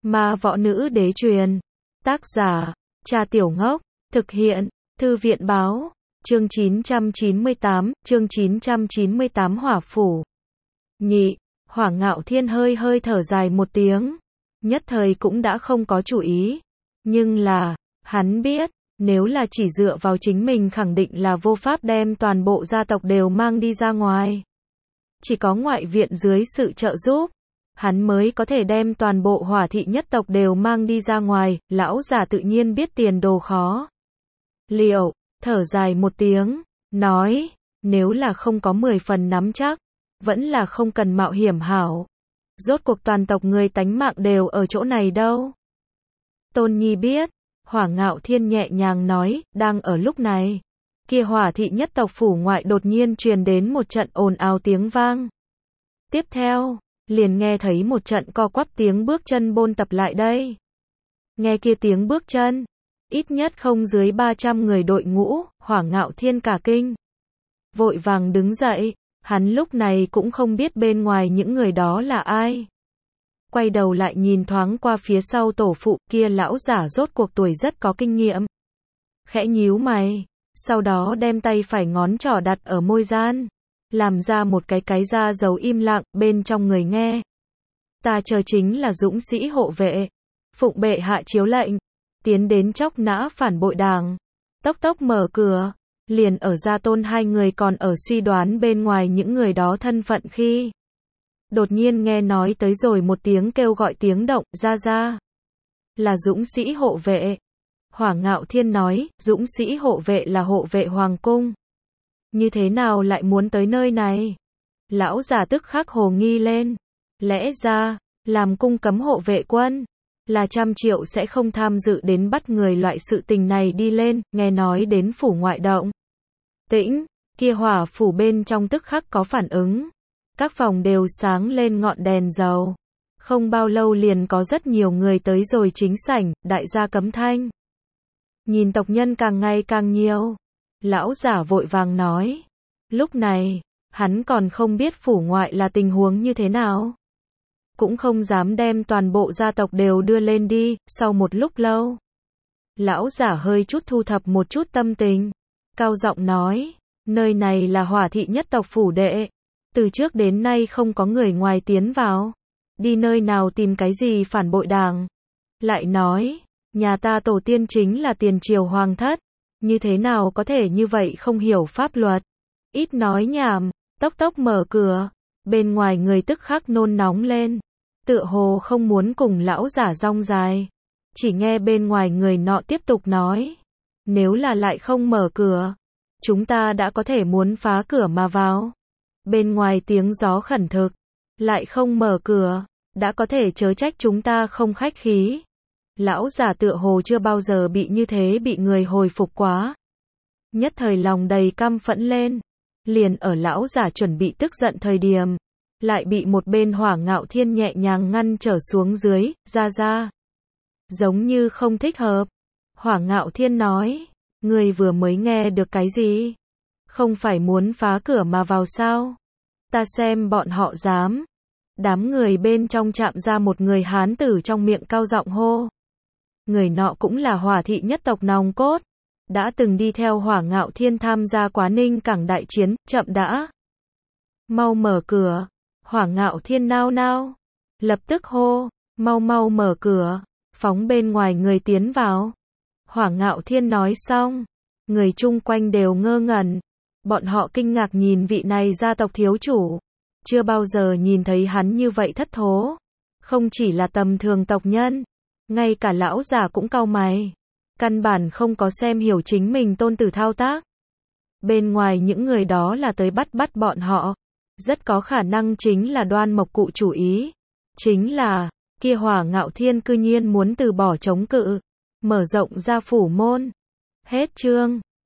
Ma Võ Nữ Đế truyền. Tác giả, Cha Tiểu Ngốc. Thực hiện, Thư viện Báo. Chương 998, Hỏa Phủ. Nhị, Hỏa Ngạo Thiên hơi thở dài một tiếng. Nhất thời cũng đã không có chủ ý. Nhưng là, hắn biết, nếu là chỉ dựa vào chính mình khẳng định là vô pháp đem toàn bộ gia tộc đều mang đi ra ngoài. Chỉ có ngoại viện dưới sự trợ giúp, hắn mới có thể đem toàn bộ Hỏa thị nhất tộc đều mang đi ra ngoài, lão già tự nhiên biết tiền đồ khó. Liệu, thở dài một tiếng, nói, nếu là không có 10 phần nắm chắc, vẫn là không cần mạo hiểm hảo. Rốt cuộc toàn tộc người tánh mạng đều ở chỗ này đâu. Tôn Nhi biết, Hỏa Ngạo Thiên nhẹ nhàng nói, đang ở lúc này. Kia Hỏa thị nhất tộc phủ ngoại đột nhiên truyền đến một trận ồn ào tiếng vang. Tiếp theo, liền nghe thấy một trận co quắp tiếng bước chân bôn tập lại đây. Nghe kia tiếng bước chân, ít nhất không dưới 300 người đội ngũ, Hỏa Ngạo Thiên cả kinh. Vội vàng đứng dậy, hắn lúc này cũng không biết bên ngoài những người đó là ai. Quay đầu lại nhìn thoáng qua phía sau tổ phụ, kia lão giả rốt cuộc tuổi rất có kinh nghiệm. Khẽ nhíu mày, sau đó đem tay phải ngón trỏ đặt ở môi gian, làm ra một cái da dấu im lặng, bên trong người nghe. Ta chờ chính là dũng sĩ hộ vệ, phụng bệ hạ chiếu lệnh, tiến đến chóc nã phản bội đảng. Tốc mở cửa, liền ở Gia Tôn hai người còn ở suy đoán bên ngoài những người đó thân phận khi đột nhiên nghe nói tới rồi một tiếng kêu gọi tiếng động, ra. Là dũng sĩ hộ vệ. Hỏa Ngạo Thiên nói, dũng sĩ hộ vệ là hộ vệ hoàng cung. Như thế nào lại muốn tới nơi này? Lão già tức khắc hồ nghi lên. Lẽ ra, làm cung cấm hộ vệ quân, là 100 triệu sẽ không tham dự đến bắt người loại sự tình này đi lên, nghe nói đến phủ ngoại động. Tĩnh, kia Hỏa phủ bên trong tức khắc có phản ứng. Các phòng đều sáng lên ngọn đèn dầu. Không bao lâu liền có rất nhiều người tới rồi chính sảnh, đại gia cấm thanh. Nhìn tộc nhân càng ngày càng nhiều. Lão giả vội vàng nói. Lúc này, hắn còn không biết phủ ngoại là tình huống như thế nào. Cũng không dám đem toàn bộ gia tộc đều đưa lên đi, sau một lúc lâu. Lão giả hơi chút thu thập một chút tâm tình. Cao giọng nói, nơi này là Hỏa thị nhất tộc phủ đệ. Từ trước đến nay không có người ngoài tiến vào. Đi nơi nào tìm cái gì phản bội đảng. Lại nói, nhà ta tổ tiên chính là tiền triều hoàng thất. Như thế nào có thể như vậy không hiểu pháp luật. Ít nói nhảm, tốc mở cửa. Bên ngoài người tức khắc nôn nóng lên. Tựa hồ không muốn cùng lão giả rong dài. Chỉ nghe bên ngoài người nọ tiếp tục nói. Nếu là lại không mở cửa, chúng ta đã có thể muốn phá cửa mà vào. Bên ngoài tiếng gió khẩn thực, lại không mở cửa, đã có thể chớ trách chúng ta không khách khí. Lão giả tựa hồ chưa bao giờ bị như thế bị người hồi phục quá. Nhất thời lòng đầy căm phẫn lên, liền ở lão giả chuẩn bị tức giận thời điểm, lại bị một bên Hỏa Ngạo Thiên nhẹ nhàng ngăn trở xuống dưới, ra. Giống như không thích hợp. Hỏa Ngạo Thiên nói, người vừa mới nghe được cái gì? Không phải muốn phá cửa mà vào sao? Ta xem bọn họ dám. Đám người bên trong chạm ra một người hán tử trong miệng cao giọng hô. Người nọ cũng là Hỏa thị nhất tộc nòng cốt. Đã từng đi theo Hỏa Ngạo Thiên tham gia quá Ninh Cảng đại chiến, chậm đã. Mau mở cửa. Hỏa Ngạo Thiên nao. Lập tức hô, mau mở cửa, phóng bên ngoài người tiến vào. Hỏa Ngạo Thiên nói xong, người chung quanh đều ngơ ngẩn. Bọn họ kinh ngạc nhìn vị này gia tộc thiếu chủ. Chưa bao giờ nhìn thấy hắn như vậy thất thố. Không chỉ là tầm thường tộc nhân, ngay cả lão già cũng cau mày. Căn bản không có xem hiểu chính mình tôn tử thao tác. Bên ngoài những người đó là tới bắt bọn họ. Rất có khả năng chính là Đoan Mộc Cụ chủ ý. Chính là, kia Hỏa Ngạo Thiên cư nhiên muốn từ bỏ chống cự. Mở rộng ra phủ môn. Hết chương.